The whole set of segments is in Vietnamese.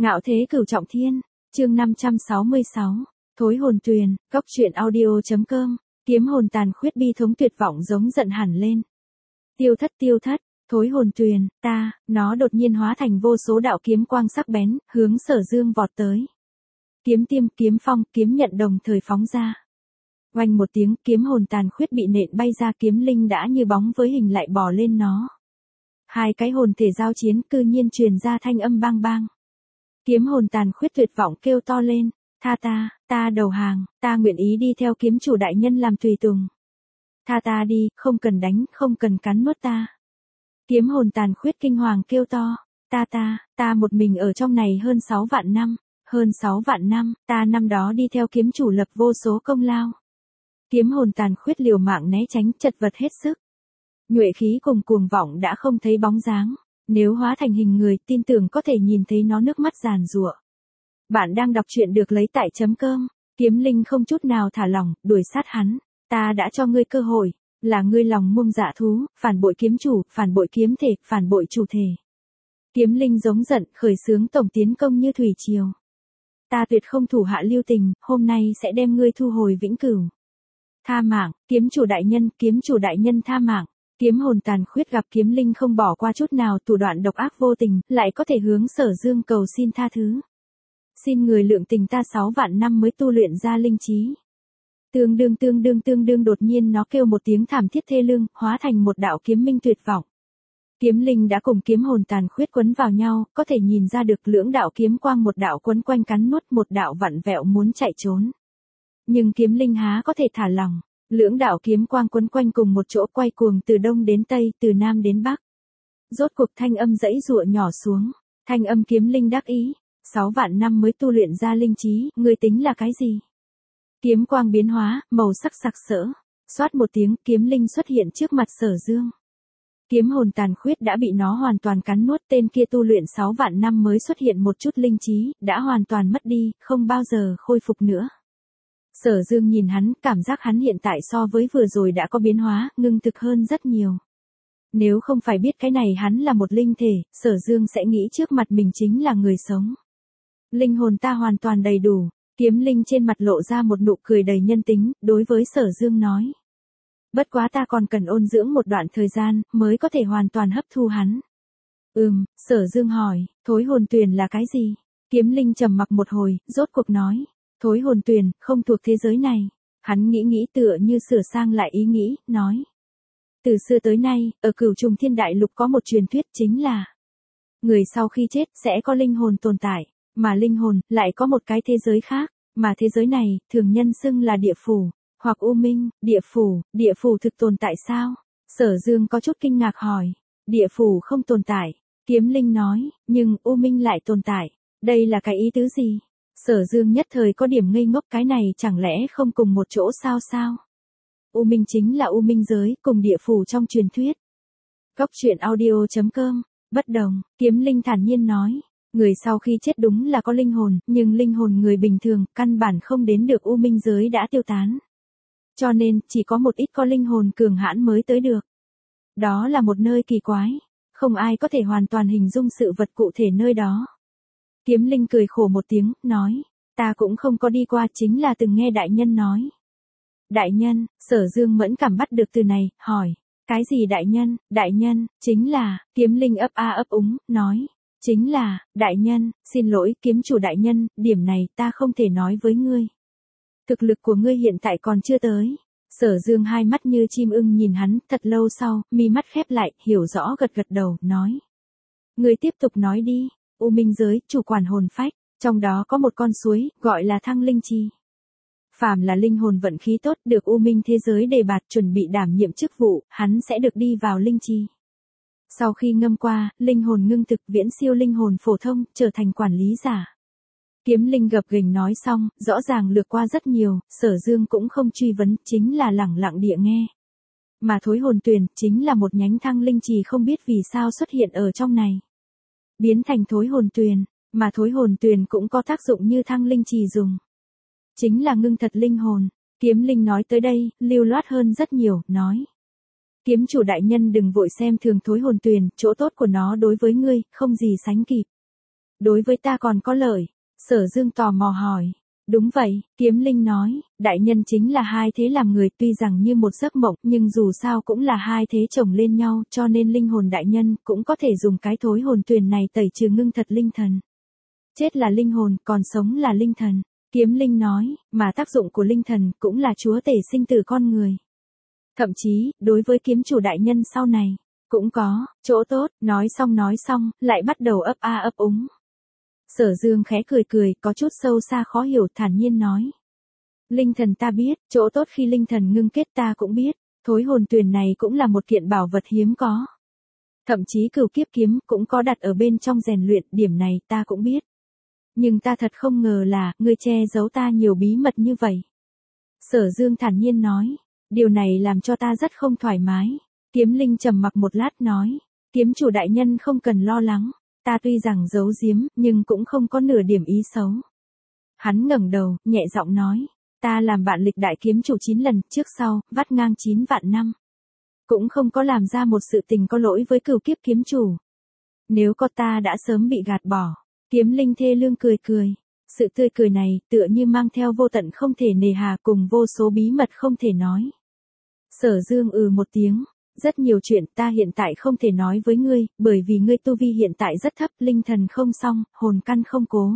Ngạo thế cửu trọng thiên, chương 566, thối hồn tuyền, góc truyện audio.com, kiếm hồn tàn khuyết bi thống tuyệt vọng giống giận hẳn lên. Tiêu thất, thối hồn tuyền, nó đột nhiên hóa thành vô số đạo kiếm quang sắc bén, hướng Sở Dương vọt tới. Kiếm tiêm, kiếm phong, kiếm nhận đồng thời phóng ra. Oanh một tiếng, kiếm hồn tàn khuyết bị nện bay ra, kiếm linh đã như bóng với hình lại bò lên nó. Hai cái hồn thể giao chiến cư nhiên truyền ra thanh âm bang bang. Kiếm hồn tàn khuyết tuyệt vọng kêu to lên, tha ta đầu hàng, ta nguyện ý đi theo kiếm chủ đại nhân làm tùy tùng. Tha ta đi, không cần đánh, không cần cắn nuốt ta. Kiếm hồn tàn khuyết kinh hoàng kêu to, ta một mình ở trong này hơn 6 vạn năm, ta năm đó đi theo kiếm chủ lập vô số công lao. Kiếm hồn tàn khuyết liều mạng né tránh, chật vật hết sức. Nhuệ khí cùng cuồng vọng đã không thấy bóng dáng. Nếu hóa thành hình người, tin tưởng có thể nhìn thấy nó nước mắt giàn giụa. Bạn đang đọc truyện được lấy tại .com. Kiếm linh không chút nào thả lỏng, đuổi sát hắn. Ta đã cho ngươi cơ hội, là ngươi lòng muông dạ thú, phản bội kiếm chủ, phản bội kiếm thể, phản bội chủ thể. Kiếm linh giống giận, khởi xướng tổng tiến công như thủy triều. Ta tuyệt không thủ hạ lưu tình, hôm nay sẽ đem ngươi thu hồi vĩnh cửu. Tha mạng, kiếm chủ đại nhân tha mạng. Kiếm hồn tàn khuyết gặp kiếm linh không bỏ qua chút nào, thủ đoạn độc ác vô tình, lại có thể hướng Sở Dương cầu xin tha thứ. Xin người lượng tình ta 6 vạn năm mới tu luyện ra linh trí. Tương đương đột nhiên nó kêu một tiếng thảm thiết thê lương, hóa thành một đạo kiếm minh tuyệt vọng. Kiếm linh đã cùng kiếm hồn tàn khuyết quấn vào nhau, có thể nhìn ra được lưỡng đạo kiếm quang, một đạo quấn quanh cắn nuốt, một đạo vặn vẹo muốn chạy trốn. Nhưng kiếm linh há có thể thả lòng. Lưỡng đạo kiếm quang quấn quanh cùng một chỗ, quay cuồng từ đông đến tây, từ nam đến bắc. Rốt cuộc thanh âm dãy giụa nhỏ xuống, thanh âm kiếm linh đắc ý, 6 vạn năm mới tu luyện ra linh trí, ngươi tính là cái gì? Kiếm quang biến hóa, màu sắc sặc sỡ, xoát một tiếng, kiếm linh xuất hiện trước mặt Sở Dương. Kiếm hồn tàn khuyết đã bị nó hoàn toàn cắn nuốt, tên kia tu luyện 6 vạn năm mới xuất hiện một chút linh trí, đã hoàn toàn mất đi, không bao giờ khôi phục nữa. Sở Dương nhìn hắn, cảm giác hắn hiện tại so với vừa rồi đã có biến hóa, ngưng thực hơn rất nhiều. Nếu không phải biết cái này hắn là một linh thể, Sở Dương sẽ nghĩ trước mặt mình chính là người sống. Linh hồn ta hoàn toàn đầy đủ, kiếm linh trên mặt lộ ra một nụ cười đầy nhân tính, đối với Sở Dương nói. Bất quá ta còn cần ôn dưỡng một đoạn thời gian, mới có thể hoàn toàn hấp thu hắn. Sở Dương hỏi, thối hồn tuyền là cái gì? Kiếm linh trầm mặc một hồi, rốt cuộc nói. Thối hồn tuyền, không thuộc thế giới này. Hắn nghĩ tựa như sửa sang lại ý nghĩ, nói. Từ xưa tới nay, ở Cửu Trùng Thiên Đại Lục có một truyền thuyết chính là người sau khi chết sẽ có linh hồn tồn tại, mà linh hồn lại có một cái thế giới khác, mà thế giới này thường nhân xưng là địa phủ, hoặc u minh. Địa phủ thực tồn tại sao? Sở Dương có chút kinh ngạc hỏi. Địa phủ không tồn tại, kiếm linh nói, nhưng u minh lại tồn tại. Đây là cái ý tứ gì? Sở Dương nhất thời có điểm ngây ngốc, cái này chẳng lẽ không cùng một chỗ sao? U minh chính là u minh giới, cùng địa phủ trong truyền thuyết. Góc truyện audio.com, bất đồng, kiếm linh thản nhiên nói. Người sau khi chết đúng là có linh hồn, nhưng linh hồn người bình thường, căn bản không đến được u minh giới đã tiêu tán. Cho nên, chỉ có một ít có linh hồn cường hãn mới tới được. Đó là một nơi kỳ quái, không ai có thể hoàn toàn hình dung sự vật cụ thể nơi đó. Kiếm linh cười khổ một tiếng, nói, ta cũng không có đi qua, chính là từng nghe đại nhân nói. Đại nhân, Sở Dương mẫn cảm bắt được từ này, hỏi, cái gì đại nhân, chính là, kiếm linh ấp úng, nói, chính là, đại nhân, xin lỗi, kiếm chủ đại nhân, điểm này ta không thể nói với ngươi. Thực lực của ngươi hiện tại còn chưa tới. Sở Dương hai mắt như chim ưng nhìn hắn, thật lâu sau, mi mắt khép lại, hiểu rõ gật đầu, nói. Ngươi tiếp tục nói đi. U minh giới, chủ quản hồn phách, trong đó có một con suối, gọi là Thăng Linh Chi. Phàm là linh hồn vận khí tốt, được u minh thế giới đề bạt chuẩn bị đảm nhiệm chức vụ, hắn sẽ được đi vào linh chi. Sau khi ngâm qua, linh hồn ngưng thực, viễn siêu linh hồn phổ thông, trở thành quản lý giả. Kiếm linh gập ghềnh nói xong, rõ ràng lược qua rất nhiều, Sở Dương cũng không truy vấn, chính là lẳng lặng địa nghe. Mà thối hồn tuyền, chính là một nhánh Thăng Linh Trì, không biết vì sao xuất hiện ở trong này. Biến thành thối hồn tuyền, mà thối hồn tuyền cũng có tác dụng như Thăng Linh Trì dùng. Chính là ngưng thật linh hồn. Kiếm linh nói tới đây, lưu loát hơn rất nhiều, nói. Kiếm chủ đại nhân đừng vội xem thường thối hồn tuyền, chỗ tốt của nó đối với ngươi, không gì sánh kịp. Đối với ta còn có lợi. Sở Dương tò mò hỏi. Đúng vậy, Kiếm Linh nói, đại nhân chính là hai thế làm người, tuy rằng như một giấc mộng, nhưng dù sao cũng là hai thế chồng lên nhau, cho nên linh hồn đại nhân cũng có thể dùng cái thối hồn tuyền này tẩy trừ ngưng thật linh thần. Chết là linh hồn, còn sống là linh thần. Kiếm Linh nói, mà tác dụng của linh thần cũng là chúa tể sinh tử con người. Thậm chí, đối với kiếm chủ đại nhân sau này, cũng có chỗ tốt. Nói xong, lại bắt đầu ấp a ấp úng. Sở Dương khẽ cười, có chút sâu xa khó hiểu, thản nhiên nói. Linh thần ta biết, chỗ tốt khi linh thần ngưng kết ta cũng biết, thối hồn tuyền này cũng là một kiện bảo vật hiếm có. Thậm chí cửu kiếp kiếm cũng có đặt ở bên trong rèn luyện, điểm này ta cũng biết. Nhưng ta thật không ngờ là, ngươi che giấu ta nhiều bí mật như vậy. Sở Dương thản nhiên nói, điều này làm cho ta rất không thoải mái. Kiếm Linh trầm mặc một lát nói, kiếm chủ đại nhân không cần lo lắng. Ta tuy rằng giấu giếm, nhưng cũng không có nửa điểm ý xấu. Hắn ngẩng đầu, nhẹ giọng nói, ta làm bạn lịch đại kiếm chủ 9 lần, trước sau, vắt ngang 9 vạn năm. Cũng không có làm ra một sự tình có lỗi với cửu kiếp kiếm chủ. Nếu có ta đã sớm bị gạt bỏ. Kiếm Linh thê lương cười. Sự tươi cười này, tựa như mang theo vô tận không thể nề hà cùng vô số bí mật không thể nói. Sở Dương một tiếng. Rất nhiều chuyện ta hiện tại không thể nói với ngươi, bởi vì ngươi tu vi hiện tại rất thấp, linh thần không xong, hồn căn không cố.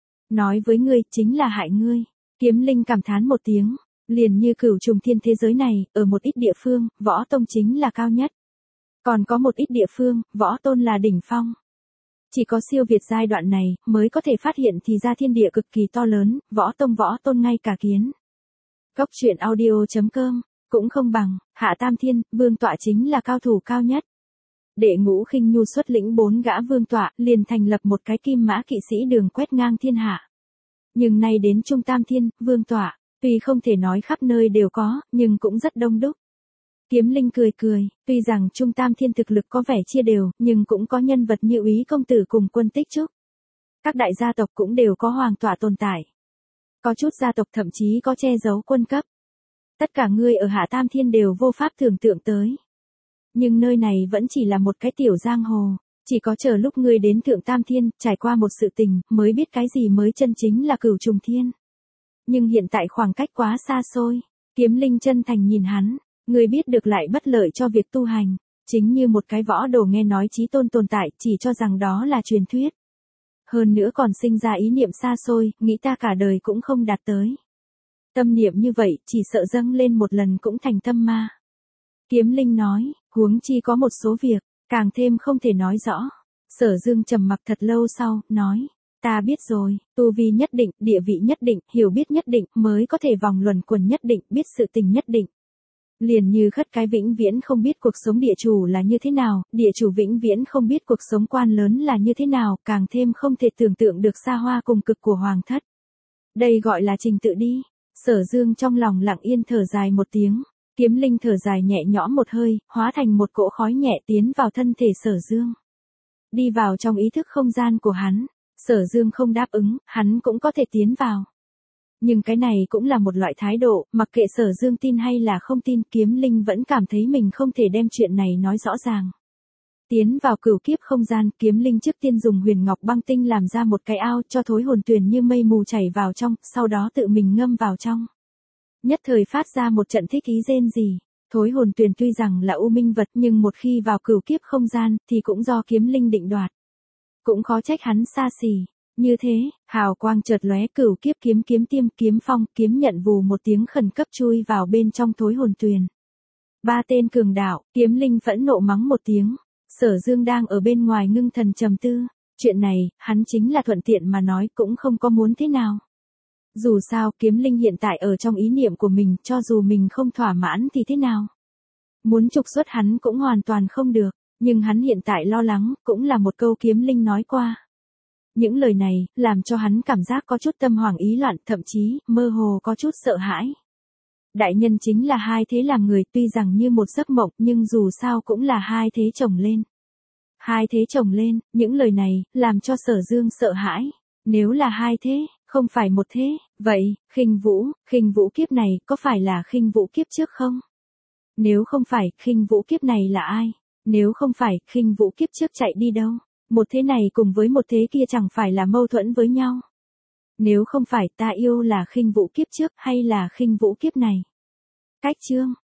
Nói với ngươi chính là hại ngươi. Kiếm Linh cảm thán một tiếng, liền như cửu trùng thiên thế giới này, ở một ít địa phương, võ tông chính là cao nhất. Còn có một ít địa phương, võ tôn là đỉnh phong. Chỉ có siêu việt giai đoạn này, mới có thể phát hiện thì ra thiên địa cực kỳ to lớn, võ tôn ngay cả kiến. Góc truyện audio.com cũng không bằng, Hạ Tam Thiên, vương tọa chính là cao thủ cao nhất. Đệ Ngũ Khinh Nhu xuất lĩnh 4 gã vương tọa, liền thành lập một cái kim mã kỵ sĩ đường quét ngang thiên hạ. Nhưng nay đến Trung Tam Thiên, vương tọa, tuy không thể nói khắp nơi đều có, nhưng cũng rất đông đúc. Kiếm Linh cười, tuy rằng Trung Tam Thiên thực lực có vẻ chia đều, nhưng cũng có nhân vật như Úy công tử cùng Quân Tích Trúc. Các đại gia tộc cũng đều có hoàng tọa tồn tại. Có chút gia tộc thậm chí có che giấu quân cấp. Tất cả ngươi ở Hạ Tam Thiên đều vô pháp tưởng tượng tới. Nhưng nơi này vẫn chỉ là một cái tiểu giang hồ, chỉ có chờ lúc ngươi đến Thượng Tam Thiên, trải qua một sự tình, mới biết cái gì mới chân chính là cửu trùng thiên. Nhưng hiện tại khoảng cách quá xa xôi. Kiếm Linh chân thành nhìn hắn, ngươi biết được lại bất lợi cho việc tu hành, chính như một cái võ đồ nghe nói chí tôn tồn tại, chỉ cho rằng đó là truyền thuyết. Hơn nữa còn sinh ra ý niệm xa xôi, nghĩ ta cả đời cũng không đạt tới. Tâm niệm như vậy, chỉ sợ dâng lên một lần cũng thành tâm ma. Kiếm Linh nói, huống chi có một số việc, càng thêm không thể nói rõ. Sở Dương trầm mặc thật lâu sau, nói, ta biết rồi, tu vi nhất định, địa vị nhất định, hiểu biết nhất định, mới có thể vòng luẩn quẩn nhất định, biết sự tình nhất định. Liền như Khất Cái vĩnh viễn không biết cuộc sống địa chủ là như thế nào, địa chủ vĩnh viễn không biết cuộc sống quan lớn là như thế nào, càng thêm không thể tưởng tượng được xa hoa cùng cực của hoàng thất. Đây gọi là trình tự đi. Sở Dương trong lòng lặng yên thở dài một tiếng, Kiếm Linh thở dài nhẹ nhõm một hơi, hóa thành một cỗ khói nhẹ tiến vào thân thể Sở Dương. Đi vào trong ý thức không gian của hắn, Sở Dương không đáp ứng, hắn cũng có thể tiến vào. Nhưng cái này cũng là một loại thái độ, mặc kệ Sở Dương tin hay là không tin, Kiếm Linh vẫn cảm thấy mình không thể đem chuyện này nói rõ ràng. Tiến vào cửu kiếp không gian, Kiếm Linh trước tiên dùng huyền ngọc băng tinh làm ra một cái ao cho thối hồn tuyền như mây mù chảy vào trong, sau đó tự mình ngâm vào trong. Nhất thời phát ra một trận thích ý rên rỉ. Thối hồn tuyền tuy rằng là u minh vật nhưng một khi vào cửu kiếp không gian thì cũng do Kiếm Linh định đoạt. Cũng khó trách hắn xa xỉ. Như thế, hào quang chợt lóe, cửu kiếp kiếm tiêm kiếm phong, kiếm nhận vù một tiếng khẩn cấp chui vào bên trong thối hồn tuyền. 3 tên cường đạo, Kiếm Linh phẫn nộ mắng một tiếng. Sở Dương đang ở bên ngoài ngưng thần trầm tư, chuyện này, hắn chính là thuận tiện mà nói, cũng không có muốn thế nào. Dù sao, Kiếm Linh hiện tại ở trong ý niệm của mình, cho dù mình không thỏa mãn thì thế nào. Muốn trục xuất hắn cũng hoàn toàn không được, nhưng hắn hiện tại lo lắng, cũng là một câu Kiếm Linh nói qua. Những lời này, làm cho hắn cảm giác có chút tâm hoảng ý loạn, thậm chí, mơ hồ có chút sợ hãi. Đại nhân chính là hai thế làm người, tuy rằng như một giấc mộng, nhưng dù sao cũng là hai thế chồng lên. Hai thế chồng lên, những lời này, làm cho Sở Dương sợ hãi. Nếu là hai thế, không phải một thế, vậy, Khinh Vũ kiếp này, có phải là Khinh Vũ kiếp trước không? Nếu không phải, Khinh Vũ kiếp này là ai? Nếu không phải, Khinh Vũ kiếp trước chạy đi đâu? Một thế này cùng với một thế kia chẳng phải là mâu thuẫn với nhau. Nếu không phải ta yêu là khinh vũ kiếp trước hay là khinh vũ kiếp này? Cách chương